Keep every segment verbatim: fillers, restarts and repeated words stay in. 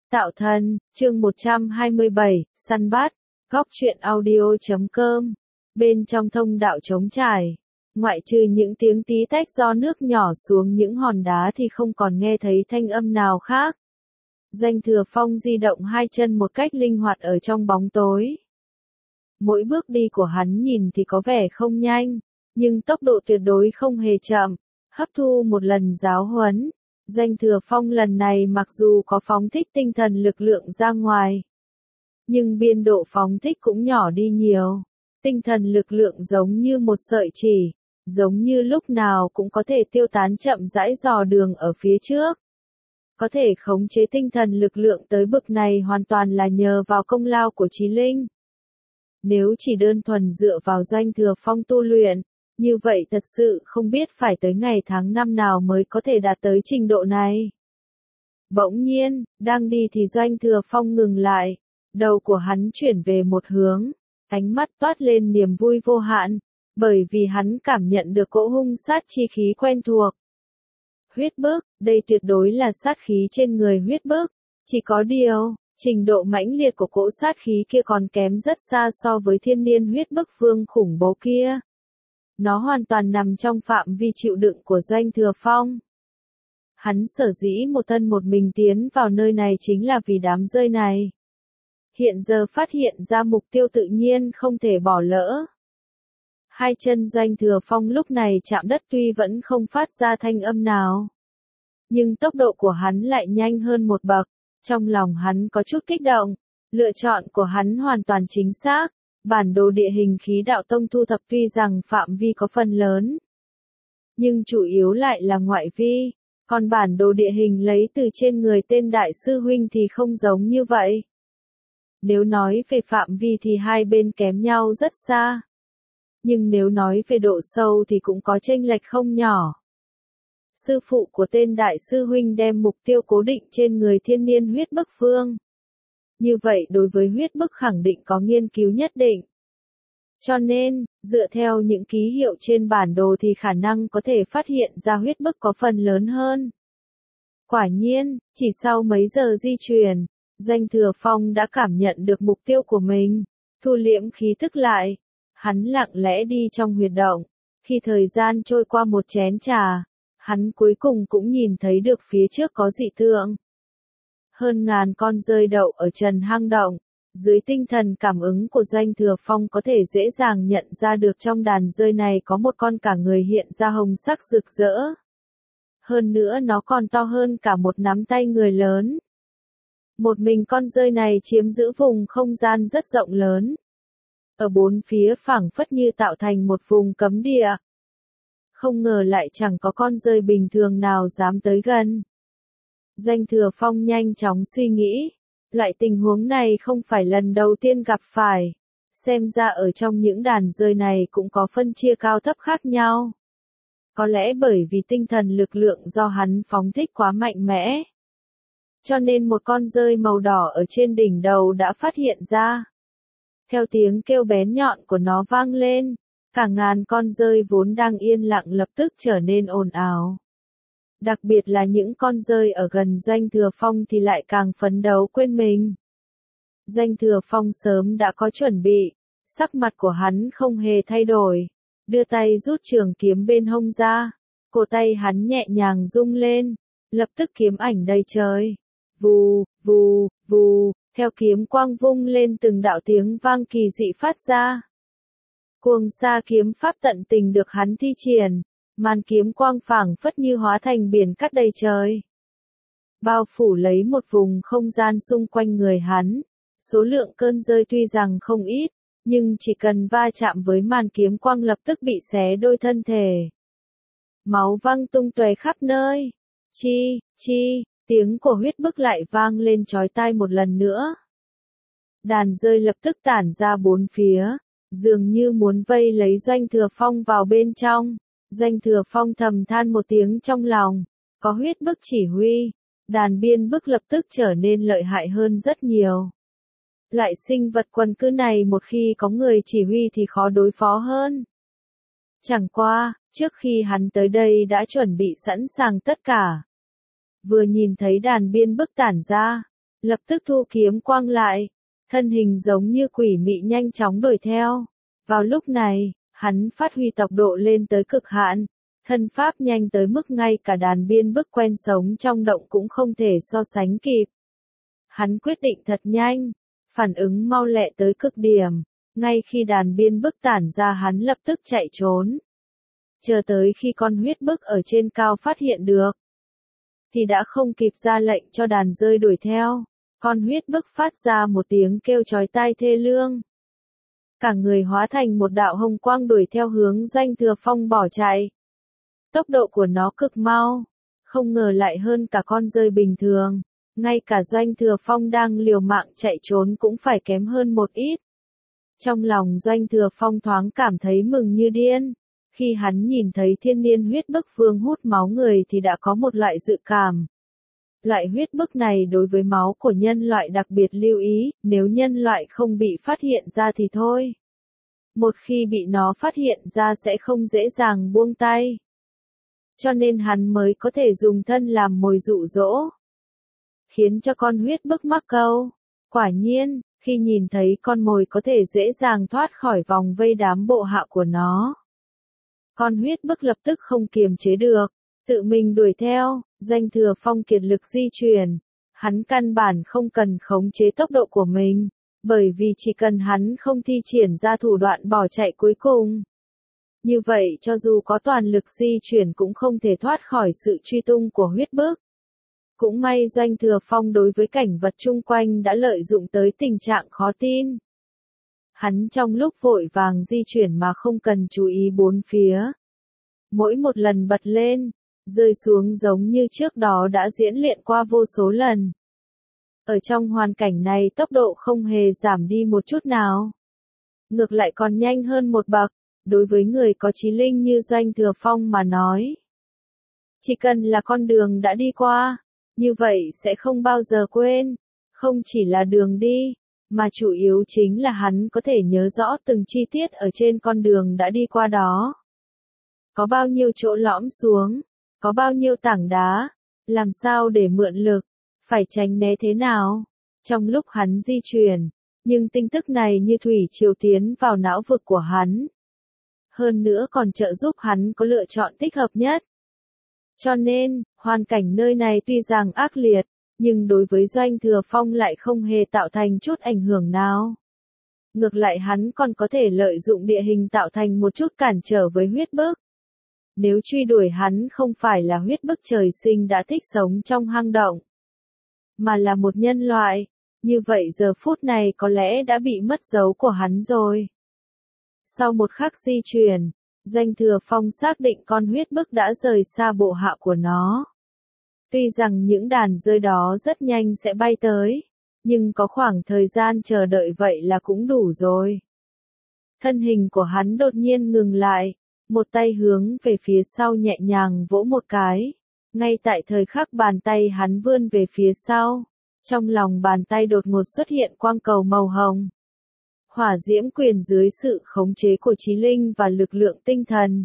Tạo thân, chương một trăm hai mươi bảy, săn bắt, góc truyện audio chấm com. Bên trong thông đạo trống trải, ngoại trừ những tiếng tí tách do nước nhỏ xuống những hòn đá thì không còn nghe thấy thanh âm nào khác. Doanh Thừa Phong di động hai chân một cách linh hoạt ở trong bóng tối. Mỗi bước đi của hắn nhìn thì có vẻ không nhanh, nhưng tốc độ tuyệt đối không hề chậm. Hấp thu một lần giáo huấn, Doanh Thừa Phong lần này mặc dù có phóng thích tinh thần lực lượng ra ngoài, nhưng biên độ phóng thích cũng nhỏ đi nhiều. Tinh thần lực lượng giống như một sợi chỉ, giống như lúc nào cũng có thể tiêu tán chậm rãi dò đường ở phía trước. Có thể khống chế tinh thần lực lượng tới bực này hoàn toàn là nhờ vào công lao của Chí Linh. Nếu chỉ đơn thuần dựa vào Doanh Thừa Phong tu luyện, như vậy thật sự không biết phải tới ngày tháng năm nào mới có thể đạt tới trình độ này. Bỗng nhiên, đang đi thì Doanh Thừa Phong ngừng lại, đầu của hắn chuyển về một hướng, ánh mắt toát lên niềm vui vô hạn, bởi vì hắn cảm nhận được cỗ hung sát chi khí quen thuộc. Huyết bức, đây tuyệt đối là sát khí trên người huyết bức, chỉ có điều, trình độ mãnh liệt của cỗ sát khí kia còn kém rất xa so với thiên niên huyết bức vương khủng bố kia. Nó hoàn toàn nằm trong phạm vi chịu đựng của Doanh Thừa Phong. Hắn sở dĩ một thân một mình tiến vào nơi này chính là vì đám rơi này. Hiện giờ phát hiện ra mục tiêu tự nhiên không thể bỏ lỡ. Hai chân Doanh Thừa Phong lúc này chạm đất tuy vẫn không phát ra thanh âm nào, nhưng tốc độ của hắn lại nhanh hơn một bậc. Trong lòng hắn có chút kích động, lựa chọn của hắn hoàn toàn chính xác. Bản đồ địa hình khí đạo tông thu thập tuy rằng phạm vi có phần lớn, nhưng chủ yếu lại là ngoại vi, còn bản đồ địa hình lấy từ trên người tên đại sư huynh thì không giống như vậy. Nếu nói về phạm vi thì hai bên kém nhau rất xa, nhưng nếu nói về độ sâu thì cũng có chênh lệch không nhỏ. Sư phụ của tên đại sư huynh đem mục tiêu cố định trên người thiên niên huyết bức vương. Như vậy đối với huyết bức khẳng định có nghiên cứu nhất định. Cho nên, dựa theo những ký hiệu trên bản đồ thì khả năng có thể phát hiện ra huyết bức có phần lớn hơn. Quả nhiên, chỉ sau mấy giờ di chuyển, Doanh Thừa Phong đã cảm nhận được mục tiêu của mình, thu liễm khí tức lại. Hắn lặng lẽ đi trong huyệt động. Khi thời gian trôi qua một chén trà, hắn cuối cùng cũng nhìn thấy được phía trước có dị tượng. Hơn ngàn con rơi đậu ở trần hang động, dưới tinh thần cảm ứng của Doanh Thừa Phong có thể dễ dàng nhận ra được trong đàn rơi này có một con cả người hiện ra hồng sắc rực rỡ. Hơn nữa nó còn to hơn cả một nắm tay người lớn. Một mình con rơi này chiếm giữ vùng không gian rất rộng lớn. Ở bốn phía phảng phất như tạo thành một vùng cấm địa. Không ngờ lại chẳng có con rơi bình thường nào dám tới gần. Doanh Thừa Phong nhanh chóng suy nghĩ, loại tình huống này không phải lần đầu tiên gặp phải, xem ra ở trong những đàn rơi này cũng có phân chia cao thấp khác nhau. Có lẽ bởi vì tinh thần lực lượng do hắn phóng thích quá mạnh mẽ, cho nên một con rơi màu đỏ ở trên đỉnh đầu đã phát hiện ra. Theo tiếng kêu bén nhọn của nó vang lên, cả ngàn con rơi vốn đang yên lặng lập tức trở nên ồn ào. Đặc biệt là những con rơi ở gần Doanh Thừa Phong thì lại càng phấn đấu quên mình. Doanh Thừa Phong sớm đã có chuẩn bị, sắc mặt của hắn không hề thay đổi, đưa tay rút trường kiếm bên hông ra, cổ tay hắn nhẹ nhàng rung lên, lập tức kiếm ảnh đầy trời. Vù, vù, vù, theo kiếm quang vung lên từng đạo tiếng vang kỳ dị phát ra. Cuồng sa kiếm pháp tận tình được hắn thi triển. Màn kiếm quang phảng phất như hóa thành biển cát đầy trời. Bao phủ lấy một vùng không gian xung quanh người hắn. Số lượng cơn rơi tuy rằng không ít, nhưng chỉ cần va chạm với màn kiếm quang lập tức bị xé đôi thân thể. Máu văng tung tóe khắp nơi. Chi, chi, tiếng của huyết bức lại vang lên chói tai một lần nữa. Đàn rơi lập tức tản ra bốn phía, dường như muốn vây lấy Doanh Thừa Phong vào bên trong. Doanh Thừa Phong thầm than một tiếng trong lòng, có huyết bức chỉ huy, đàn biên bức lập tức trở nên lợi hại hơn rất nhiều. Loại sinh vật quần cư này một khi có người chỉ huy thì khó đối phó hơn. Chẳng qua, trước khi hắn tới đây đã chuẩn bị sẵn sàng tất cả. Vừa nhìn thấy đàn biên bức tản ra, lập tức thu kiếm quang lại, thân hình giống như quỷ mị nhanh chóng đuổi theo. Vào lúc này, hắn phát huy tốc độ lên tới cực hạn, thân pháp nhanh tới mức ngay cả đàn biên bức quen sống trong động cũng không thể so sánh kịp. Hắn quyết định thật nhanh, phản ứng mau lẹ tới cực điểm, ngay khi đàn biên bức tản ra hắn lập tức chạy trốn. Chờ tới khi con huyết bức ở trên cao phát hiện được, thì đã không kịp ra lệnh cho đàn rơi đuổi theo. Con huyết bức phát ra một tiếng kêu chói tai thê lương. Cả người hóa thành một đạo hồng quang đuổi theo hướng Doanh Thừa Phong bỏ chạy. Tốc độ của nó cực mau, không ngờ lại hơn cả con rơi bình thường. Ngay cả Doanh Thừa Phong đang liều mạng chạy trốn cũng phải kém hơn một ít. Trong lòng Doanh Thừa Phong thoáng cảm thấy mừng như điên. Khi hắn nhìn thấy thiên niên huyết bức vương hút máu người thì đã có một loại dự cảm. Loại huyết bức này đối với máu của nhân loại đặc biệt lưu ý, nếu nhân loại không bị phát hiện ra thì thôi. Một khi bị nó phát hiện ra sẽ không dễ dàng buông tay. Cho nên hắn mới có thể dùng thân làm mồi dụ dỗ, khiến cho con huyết bức mắc câu. Quả nhiên, khi nhìn thấy con mồi có thể dễ dàng thoát khỏi vòng vây đám bộ hạ của nó, con huyết bức lập tức không kiềm chế được, tự mình đuổi theo. Doanh Thừa Phong kiệt lực di chuyển, hắn căn bản không cần khống chế tốc độ của mình, bởi vì chỉ cần hắn không thi triển ra thủ đoạn bỏ chạy cuối cùng. Như vậy cho dù có toàn lực di chuyển cũng không thể thoát khỏi sự truy tung của huyết bức. Cũng may Doanh Thừa Phong đối với cảnh vật chung quanh đã lợi dụng tới tình trạng khó tin. Hắn trong lúc vội vàng di chuyển mà không cần chú ý bốn phía. Mỗi một lần bật lên, rơi xuống giống như trước đó đã diễn luyện qua vô số lần. Ở trong hoàn cảnh này tốc độ không hề giảm đi một chút nào. Ngược lại còn nhanh hơn một bậc, đối với người có trí linh như Doanh Thừa Phong mà nói. Chỉ cần là con đường đã đi qua, như vậy sẽ không bao giờ quên, không chỉ là đường đi, mà chủ yếu chính là hắn có thể nhớ rõ từng chi tiết ở trên con đường đã đi qua đó. Có bao nhiêu chỗ lõm xuống, có bao nhiêu tảng đá, làm sao để mượn lực, phải tránh né thế nào. Trong lúc hắn di chuyển, nhưng tin tức này như thủy triều tiến vào não vực của hắn. Hơn nữa còn trợ giúp hắn có lựa chọn thích hợp nhất. Cho nên, hoàn cảnh nơi này tuy rằng ác liệt, nhưng đối với Doanh Thừa Phong lại không hề tạo thành chút ảnh hưởng nào. Ngược lại hắn còn có thể lợi dụng địa hình tạo thành một chút cản trở với huyết bức. Nếu truy đuổi hắn không phải là huyết bức trời sinh đã thích sống trong hang động, mà là một nhân loại, như vậy giờ phút này có lẽ đã bị mất dấu của hắn rồi. Sau một khắc di chuyển, Doanh Thừa Phong xác định con huyết bức đã rời xa bộ hạ của nó. Tuy rằng những đàn rơi đó rất nhanh sẽ bay tới, nhưng có khoảng thời gian chờ đợi vậy là cũng đủ rồi. Thân hình của hắn đột nhiên ngừng lại, một tay hướng về phía sau nhẹ nhàng vỗ một cái. Ngay tại thời khắc bàn tay hắn vươn về phía sau, trong lòng bàn tay đột ngột xuất hiện quang cầu màu hồng. Hỏa diễm quyền dưới sự khống chế của trí linh và lực lượng tinh thần.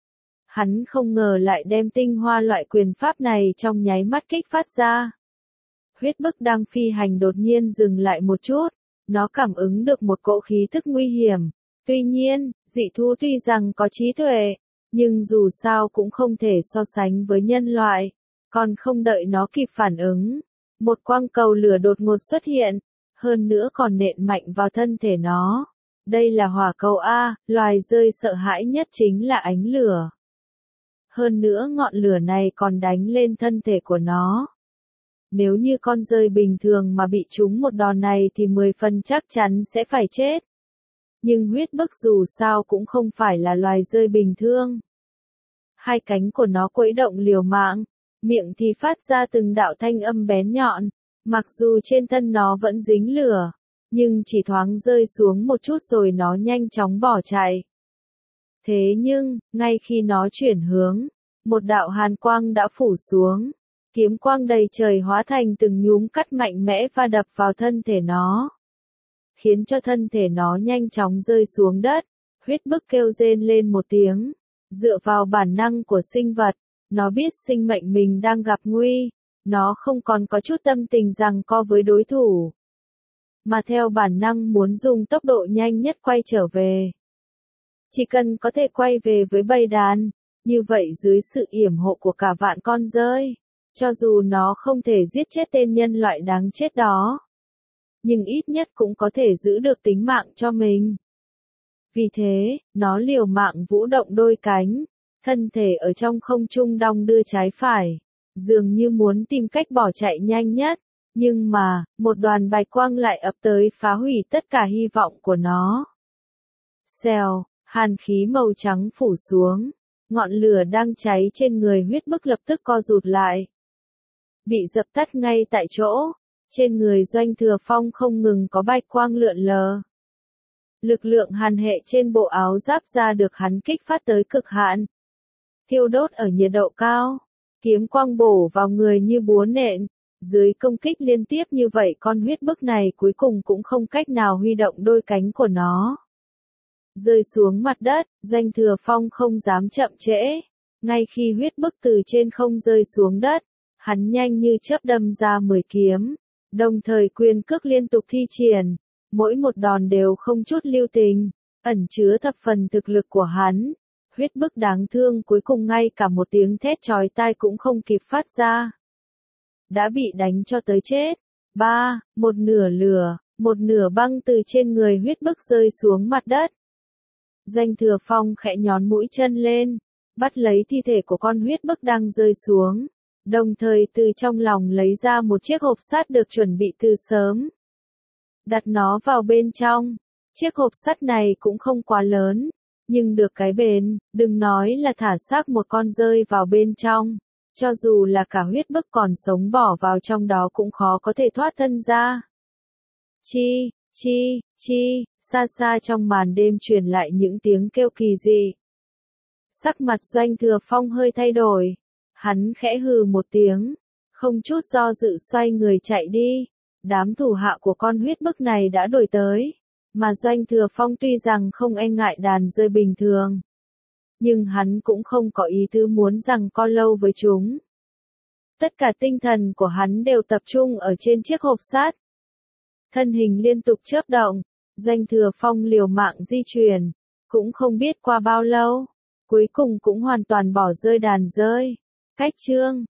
Hắn không ngờ lại đem tinh hoa loại quyền pháp này trong nháy mắt kích phát ra. Huyết bức đang phi hành đột nhiên dừng lại một chút, nó cảm ứng được một cỗ khí tức nguy hiểm. Tuy nhiên, dị thú tuy rằng có trí tuệ, nhưng dù sao cũng không thể so sánh với nhân loại, còn không đợi nó kịp phản ứng. Một quang cầu lửa đột ngột xuất hiện, hơn nữa còn nện mạnh vào thân thể nó. Đây là hỏa cầu A, loài rơi sợ hãi nhất chính là ánh lửa. Hơn nữa ngọn lửa này còn đánh lên thân thể của nó. Nếu như con rơi bình thường mà bị trúng một đòn này thì mười phần chắc chắn sẽ phải chết. Nhưng huyết bức dù sao cũng không phải là loài rơi bình thường. Hai cánh của nó quẫy động liều mạng, miệng thì phát ra từng đạo thanh âm bén nhọn, mặc dù trên thân nó vẫn dính lửa, nhưng chỉ thoáng rơi xuống một chút rồi nó nhanh chóng bỏ chạy. Thế nhưng, ngay khi nó chuyển hướng, một đạo hàn quang đã phủ xuống, kiếm quang đầy trời hóa thành từng nhúm cắt mạnh mẽ và đập vào thân thể nó, khiến cho thân thể nó nhanh chóng rơi xuống đất. Huyết bức kêu rên lên một tiếng, dựa vào bản năng của sinh vật, nó biết sinh mệnh mình đang gặp nguy, nó không còn có chút tâm tình giằng co với đối thủ, mà theo bản năng muốn dùng tốc độ nhanh nhất quay trở về. Chỉ cần có thể quay về với bầy đàn, như vậy dưới sự yểm hộ của cả vạn con dơi, cho dù nó không thể giết chết tên nhân loại đáng chết đó, nhưng ít nhất cũng có thể giữ được tính mạng cho mình. Vì thế, nó liều mạng vũ động đôi cánh, thân thể ở trong không trung đong đưa trái phải, dường như muốn tìm cách bỏ chạy nhanh nhất, nhưng mà, một đoàn bạch quang lại ập tới phá hủy tất cả hy vọng của nó. Xèo, hàn khí màu trắng phủ xuống, ngọn lửa đang cháy trên người huyết bức lập tức co rụt lại, bị dập tắt ngay tại chỗ. Trên người Doanh Thừa Phong không ngừng có bạch quang lượn lờ. Lực lượng hàn hệ trên bộ áo giáp da được hắn kích phát tới cực hạn, thiêu đốt ở nhiệt độ cao, kiếm quang bổ vào người như búa nện. Dưới công kích liên tiếp như vậy con huyết bức này cuối cùng cũng không cách nào huy động đôi cánh của nó. Rơi xuống mặt đất, Doanh Thừa Phong không dám chậm trễ. Ngay khi huyết bức từ trên không rơi xuống đất, hắn nhanh như chớp đâm ra mười kiếm, đồng thời quyền cước liên tục thi triển, mỗi một đòn đều không chút lưu tình, ẩn chứa thập phần thực lực của hắn. Huyết bức đáng thương cuối cùng ngay cả một tiếng thét chói tai cũng không kịp phát ra, đã bị đánh cho tới chết. Ba, một nửa lửa, một nửa băng từ trên người huyết bức rơi xuống mặt đất. Doanh Thừa Phong khẽ nhón mũi chân lên, bắt lấy thi thể của con huyết bức đang rơi xuống, đồng thời từ trong lòng lấy ra một chiếc hộp sắt được chuẩn bị từ sớm, đặt nó vào bên trong. Chiếc hộp sắt này cũng không quá lớn, nhưng được cái bền, đừng nói là thả xác một con rơi vào bên trong, cho dù là cả huyết bức còn sống bỏ vào trong đó cũng khó có thể thoát thân ra. Chi, chi, chi, xa xa trong màn đêm truyền lại những tiếng kêu kỳ dị. Sắc mặt Doanh Thừa Phong hơi thay đổi, hắn khẽ hừ một tiếng, không chút do dự xoay người chạy đi. Đám thủ hạ của con huyết bức này đã đuổi tới, mà Doanh Thừa Phong tuy rằng không e ngại đàn rơi bình thường, nhưng hắn cũng không có ý tứ muốn rằng co lâu với chúng. Tất cả tinh thần của hắn đều tập trung ở trên chiếc hộp sắt. Thân hình liên tục chớp động, Doanh Thừa Phong liều mạng di chuyển, cũng không biết qua bao lâu, cuối cùng cũng hoàn toàn bỏ rơi đàn rơi. Cách chương